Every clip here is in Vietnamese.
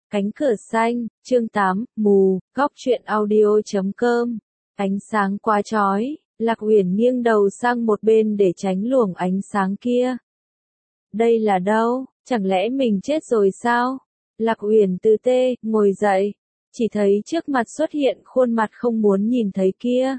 Cánh cửa xanh, chương 8, mù, góc truyện audio.com. Ánh sáng quá chói, Lạc Uyển nghiêng đầu sang một bên để tránh luồng ánh sáng kia. Đây là đâu? Chẳng lẽ mình chết rồi sao? Lạc Uyển từ tê, ngồi dậy, chỉ thấy trước mặt xuất hiện khuôn mặt không muốn nhìn thấy kia.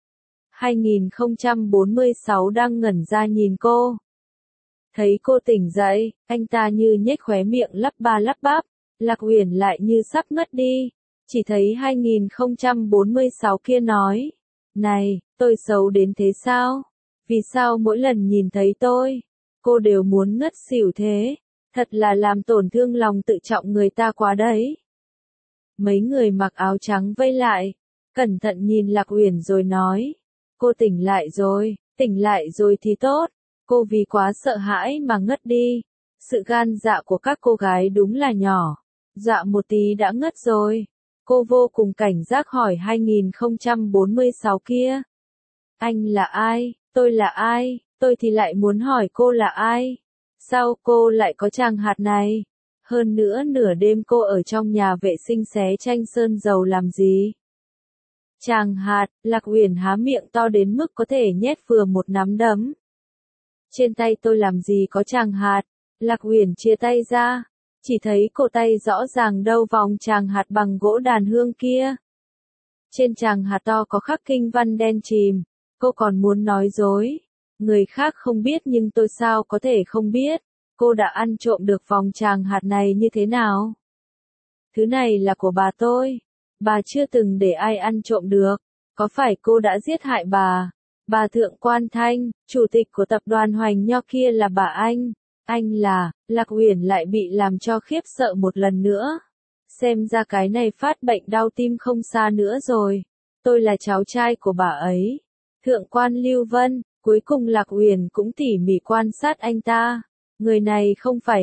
2046 đang ngẩn ra nhìn cô. Thấy cô tỉnh dậy, anh ta như nhếch khóe miệng lắp ba lắp bắp. Lạc Uyển lại như sắp ngất đi, chỉ thấy 2046 kia nói, này, tôi xấu đến thế sao? Vì sao mỗi lần nhìn thấy tôi, cô đều muốn ngất xỉu thế? Thật là làm tổn thương lòng tự trọng người ta quá đấy. Mấy người mặc áo trắng vây lại, cẩn thận nhìn Lạc Uyển rồi nói, cô tỉnh lại rồi thì tốt, cô vì quá sợ hãi mà ngất đi. Sự gan dạ của các cô gái đúng là nhỏ. Dạ một tí đã ngất rồi. Cô vô cùng cảnh giác hỏi 2046 kia. Anh là ai? Tôi là ai? Tôi thì lại muốn hỏi cô là ai? Sao cô lại có chàng hạt này? Hơn nữa nửa đêm cô ở trong nhà vệ sinh xé tranh sơn dầu làm gì? Chàng hạt, Lạc Uyển há miệng to đến mức có thể nhét vừa một nắm đấm. Trên tay tôi làm gì có chàng hạt? Lạc Uyển chia tay ra. Chỉ thấy cổ tay rõ ràng đâu vòng chàng hạt bằng gỗ đàn hương kia. Trên chàng hạt to có khắc kinh văn đen chìm. Cô còn muốn nói dối. Người khác không biết nhưng tôi sao có thể không biết. Cô đã ăn trộm được vòng chàng hạt này như thế nào? Thứ này là của bà tôi. Bà chưa từng để ai ăn trộm được. Có phải cô đã giết hại bà? Bà Thượng Quan Thanh, chủ tịch của tập đoàn Hoành Nho kia là bà anh. Anh là, Lạc Uyển lại bị làm cho khiếp sợ một lần nữa. Xem ra cái này phát bệnh đau tim không xa nữa rồi. Tôi là cháu trai của bà ấy. Thượng quan Lưu Vân, cuối cùng Lạc Uyển cũng tỉ mỉ quan sát anh ta. Người này không phải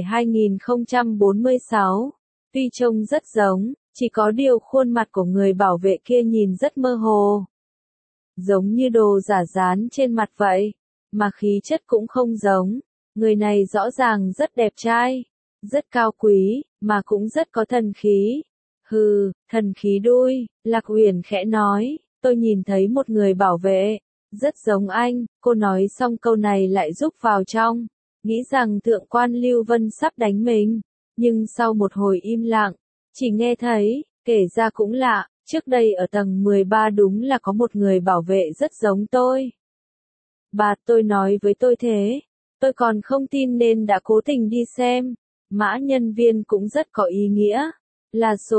2046. Tuy trông rất giống, chỉ có điều khuôn mặt của người bảo vệ kia nhìn rất mơ hồ. Giống như đồ giả dán trên mặt vậy, mà khí chất cũng không giống. Người này rõ ràng rất đẹp trai, rất cao quý, mà cũng rất có thần khí. Hừ, thần khí đuôi, Lạc Uyển khẽ nói, tôi nhìn thấy một người bảo vệ, rất giống anh. Cô nói xong câu này lại rúc vào trong, nghĩ rằng Thượng quan Lưu Vân sắp đánh mình. Nhưng sau một hồi im lặng, chỉ nghe thấy, kể ra cũng lạ, trước đây ở tầng 13 đúng là có một người bảo vệ rất giống tôi. Bà tôi nói với tôi thế. Tôi còn không tin nên đã cố tình đi xem. Mã nhân viên cũng rất có ý nghĩa. Là số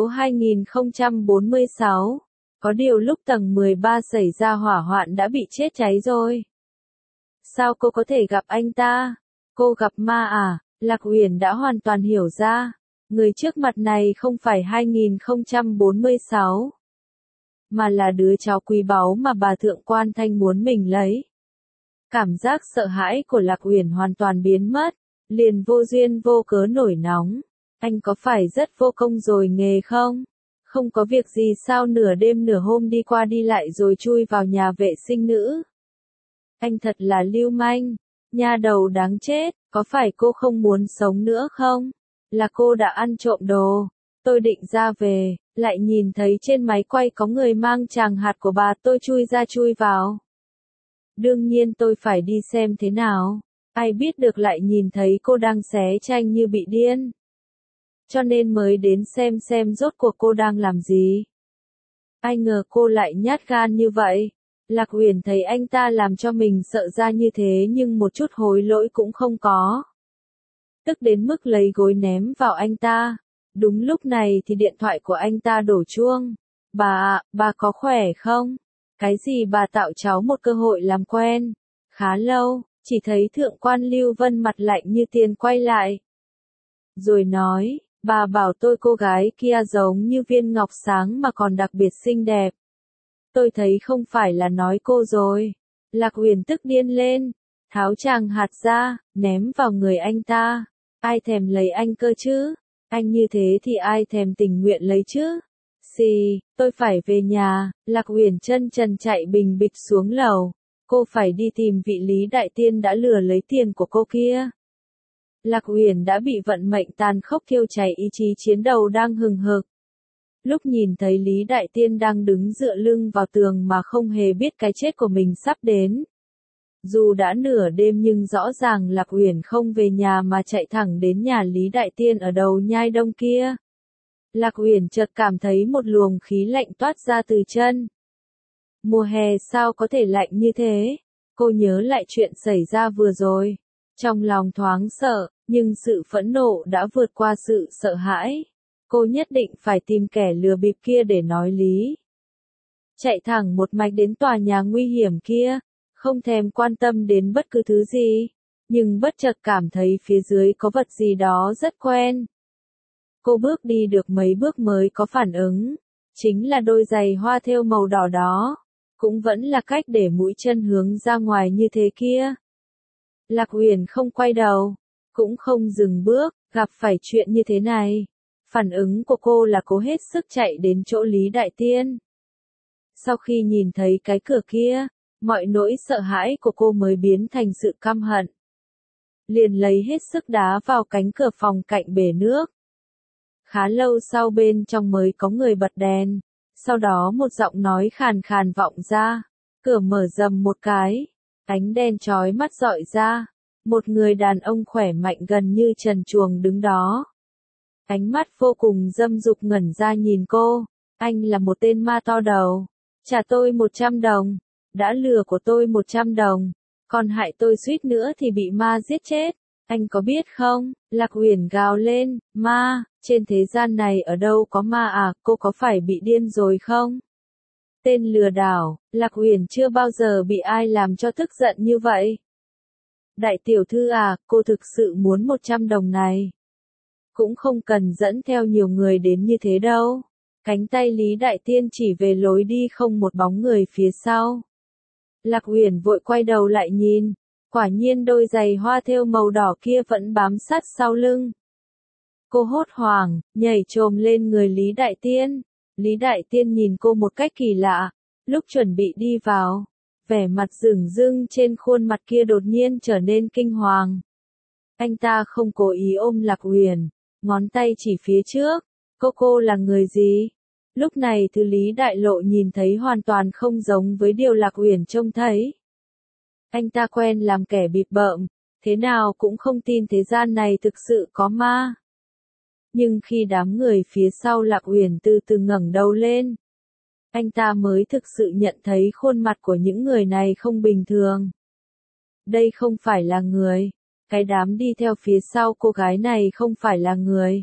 2046. Có điều lúc tầng 13 xảy ra hỏa hoạn đã bị chết cháy rồi. Sao cô có thể gặp anh ta? Cô gặp ma à? Lạc Uyển đã hoàn toàn hiểu ra. Người trước mặt này không phải 2046. Mà là đứa cháu quý báu mà bà Thượng Quan Thanh muốn mình lấy. Cảm giác sợ hãi của Lạc Uyển hoàn toàn biến mất, liền vô duyên vô cớ nổi nóng. Anh có phải rất vô công rồi nghề không? Không có việc gì sao nửa đêm nửa hôm đi qua đi lại rồi chui vào nhà vệ sinh nữ? Anh thật là lưu manh, nha đầu đáng chết, có phải cô không muốn sống nữa không? Là cô đã ăn trộm đồ. Tôi định ra về, lại nhìn thấy trên máy quay có người mang chàng hạt của bà tôi chui ra chui vào. Đương nhiên tôi phải đi xem thế nào. Ai biết được lại nhìn thấy cô đang xé tranh như bị điên. Cho nên mới đến xem rốt cuộc cô đang làm gì. Ai ngờ cô lại nhát gan như vậy. Lạc Uyển thấy anh ta làm cho mình sợ ra như thế nhưng một chút hối lỗi cũng không có. Tức đến mức lấy gối ném vào anh ta. Đúng lúc này thì điện thoại của anh ta đổ chuông. Bà có khỏe không? Cái gì bà tạo cháu một cơ hội làm quen. Khá lâu, chỉ thấy Thượng quan Lưu Vân mặt lạnh như tiền quay lại. Rồi nói, bà bảo tôi cô gái kia giống như viên ngọc sáng mà còn đặc biệt xinh đẹp. Tôi thấy không phải là nói cô rồi. Lạc Uyển tức điên lên, tháo chàng hạt ra, ném vào người anh ta. Ai thèm lấy anh cơ chứ? Anh như thế thì ai thèm tình nguyện lấy chứ? Xì, tôi phải về nhà. Lạc Uyển chân trần chạy bình bịch xuống lầu. Cô phải đi tìm vị Lý Đại Tiên đã lừa lấy tiền của cô kia. Lạc Uyển đã bị vận mệnh tàn khốc thiêu cháy ý chí chiến đấu đang hừng hực. Lúc nhìn thấy Lý Đại Tiên đang đứng dựa lưng vào tường mà không hề biết cái chết của mình sắp đến. Dù đã nửa đêm nhưng rõ ràng Lạc Uyển không về nhà mà chạy thẳng đến nhà Lý Đại Tiên ở đầu nhai đông kia. Lạc Uyển chợt cảm thấy một luồng khí lạnh toát ra từ chân. Mùa hè sao có thể lạnh như thế? Cô nhớ lại chuyện xảy ra vừa rồi. Trong lòng thoáng sợ, nhưng sự phẫn nộ đã vượt qua sự sợ hãi. Cô nhất định phải tìm kẻ lừa bịp kia để nói lý. Chạy thẳng một mạch đến tòa nhà nguy hiểm kia, không thèm quan tâm đến bất cứ thứ gì, nhưng bất chợt cảm thấy phía dưới có vật gì đó rất quen. Cô bước đi được mấy bước mới có phản ứng, chính là đôi giày hoa thêu màu đỏ đó, cũng vẫn là cách để mũi chân hướng ra ngoài như thế kia. Lạc Uyển không quay đầu, cũng không dừng bước, gặp phải chuyện như thế này. Phản ứng của cô là cố hết sức chạy đến chỗ Lý Đại Tiên. Sau khi nhìn thấy cái cửa kia, mọi nỗi sợ hãi của cô mới biến thành sự căm hận. Liền lấy hết sức đá vào cánh cửa phòng cạnh bể nước. Khá lâu sau bên trong mới có người bật đèn, sau đó một giọng nói khàn khàn vọng ra, cửa mở rầm một cái, ánh đèn chói mắt rọi ra, một người đàn ông khỏe mạnh gần như trần truồng đứng đó. Ánh mắt vô cùng dâm dục ngẩn ra nhìn cô, anh là một tên ma to đầu, trả tôi 100 đồng, đã lừa của tôi 100 đồng, còn hại tôi suýt nữa thì bị ma giết chết, anh có biết không? Lạc Uyển gào lên, ma, trên thế gian này ở đâu có ma à, cô có phải bị điên rồi không? Tên lừa đảo, Lạc Uyển chưa bao giờ bị ai làm cho tức giận như vậy. Đại tiểu thư à, cô thực sự muốn 100 đồng này. Cũng không cần dẫn theo nhiều người đến như thế đâu. Cánh tay Lý Đại Tiên chỉ về lối đi không một bóng người phía sau. Lạc Uyển vội quay đầu lại nhìn, quả nhiên đôi giày hoa thêu màu đỏ kia vẫn bám sát sau lưng. Cô hốt hoảng, nhảy chồm lên người Lý Đại Tiên. Lý Đại Tiên nhìn cô một cách kỳ lạ, lúc chuẩn bị đi vào, vẻ mặt dửng dưng trên khuôn mặt kia đột nhiên trở nên kinh hoàng. Anh ta không cố ý ôm Lạc Uyển, ngón tay chỉ phía trước, cô là người gì? Lúc này thứ Lý Đại Lộ nhìn thấy hoàn toàn không giống với điều Lạc Uyển trông thấy. Anh ta quen làm kẻ bịp bợm, thế nào cũng không tin thế gian này thực sự có ma. Nhưng khi đám người phía sau Lạc Uyển từ từ ngẩng đầu lên, anh ta mới thực sự nhận thấy khuôn mặt của những người này không bình thường. Đây không phải là người. Cái đám đi theo phía sau cô gái này không phải là người.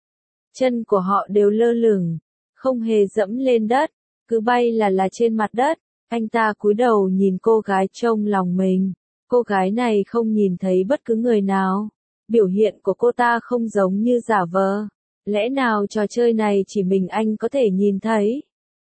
Chân của họ đều lơ lửng, không hề dẫm lên đất, cứ bay là trên mặt đất. Anh ta cúi đầu nhìn cô gái trong lòng mình. Cô gái này không nhìn thấy bất cứ người nào. Biểu hiện của cô ta không giống như giả vờ. Lẽ nào trò chơi này chỉ mình anh có thể nhìn thấy?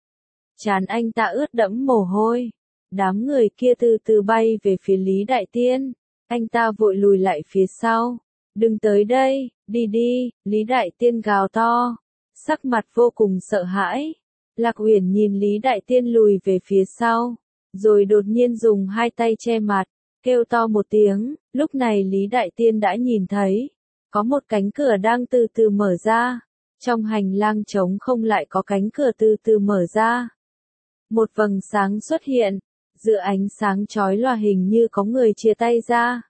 Trán anh ta ướt đẫm mồ hôi. Đám người kia từ từ bay về phía Lý Đại Tiên. Anh ta vội lùi lại phía sau. Đừng tới đây, đi đi, Lý Đại Tiên gào to. Sắc mặt vô cùng sợ hãi. Lạc Uyển nhìn Lý Đại Tiên lùi về phía sau. Rồi đột nhiên dùng hai tay che mặt, kêu to một tiếng. Lúc này Lý Đại Tiên đã nhìn thấy. Có một cánh cửa đang từ từ mở ra. Trong hành lang trống không lại có cánh cửa từ từ mở ra. Một vầng sáng xuất hiện. Giữa ánh sáng chói lòa hình như có người chia tay ra.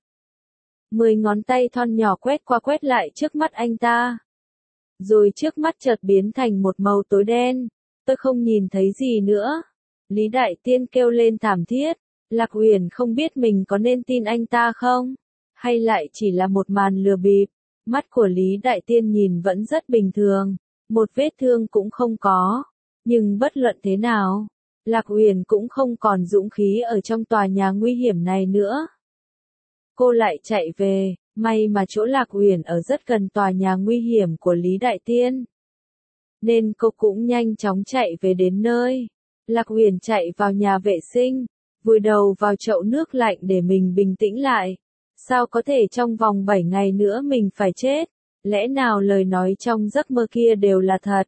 10 ngón tay thon nhỏ quét qua quét lại trước mắt anh ta. Rồi trước mắt chợt biến thành một màu tối đen. Tôi không nhìn thấy gì nữa. Lý Đại Tiên kêu lên thảm thiết. Lạc Uyển không biết mình có nên tin anh ta không? Hay lại chỉ là một màn lừa bịp? Mắt của Lý Đại Tiên nhìn vẫn rất bình thường. Một vết thương cũng không có. Nhưng bất luận thế nào, Lạc Uyển cũng không còn dũng khí ở trong tòa nhà nguy hiểm này nữa. Cô lại chạy về, may mà chỗ Lạc Uyển ở rất gần tòa nhà nguy hiểm của Lý Đại Tiên. Nên cô cũng nhanh chóng chạy về đến nơi. Lạc Uyển chạy vào nhà vệ sinh, vùi đầu vào chậu nước lạnh để mình bình tĩnh lại. Sao có thể trong vòng 7 ngày nữa mình phải chết? Lẽ nào lời nói trong giấc mơ kia đều là thật?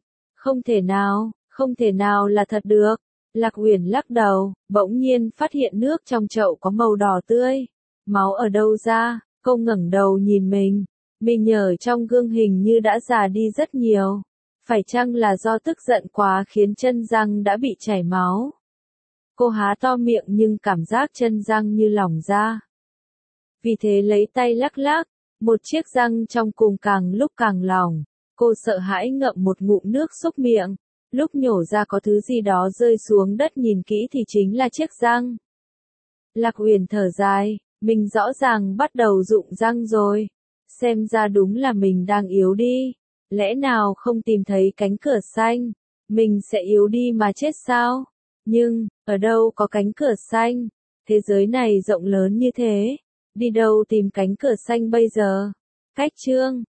Không thể nào là thật được. Lạc Uyển lắc đầu, bỗng nhiên phát hiện nước trong chậu có màu đỏ tươi. Máu ở đâu ra? Cô ngẩng đầu nhìn mình. Mình ở trong gương hình như đã già đi rất nhiều. Phải chăng là do tức giận quá khiến chân răng đã bị chảy máu? Cô há to miệng nhưng cảm giác chân răng như lỏng ra. Vì thế lấy tay lắc lắc, một chiếc răng trong cùng càng lúc càng lỏng. Cô sợ hãi ngậm một ngụm nước xúc miệng. Lúc nhổ ra có thứ gì đó rơi xuống đất, nhìn kỹ thì chính là chiếc răng. Lạc Uyển thở dài, mình rõ ràng bắt đầu rụng răng rồi. Xem ra đúng là mình đang yếu đi. Lẽ nào không tìm thấy cánh cửa xanh, mình sẽ yếu đi mà chết sao? Nhưng, ở đâu có cánh cửa xanh? Thế giới này rộng lớn như thế, đi đâu tìm cánh cửa xanh bây giờ? Cách chương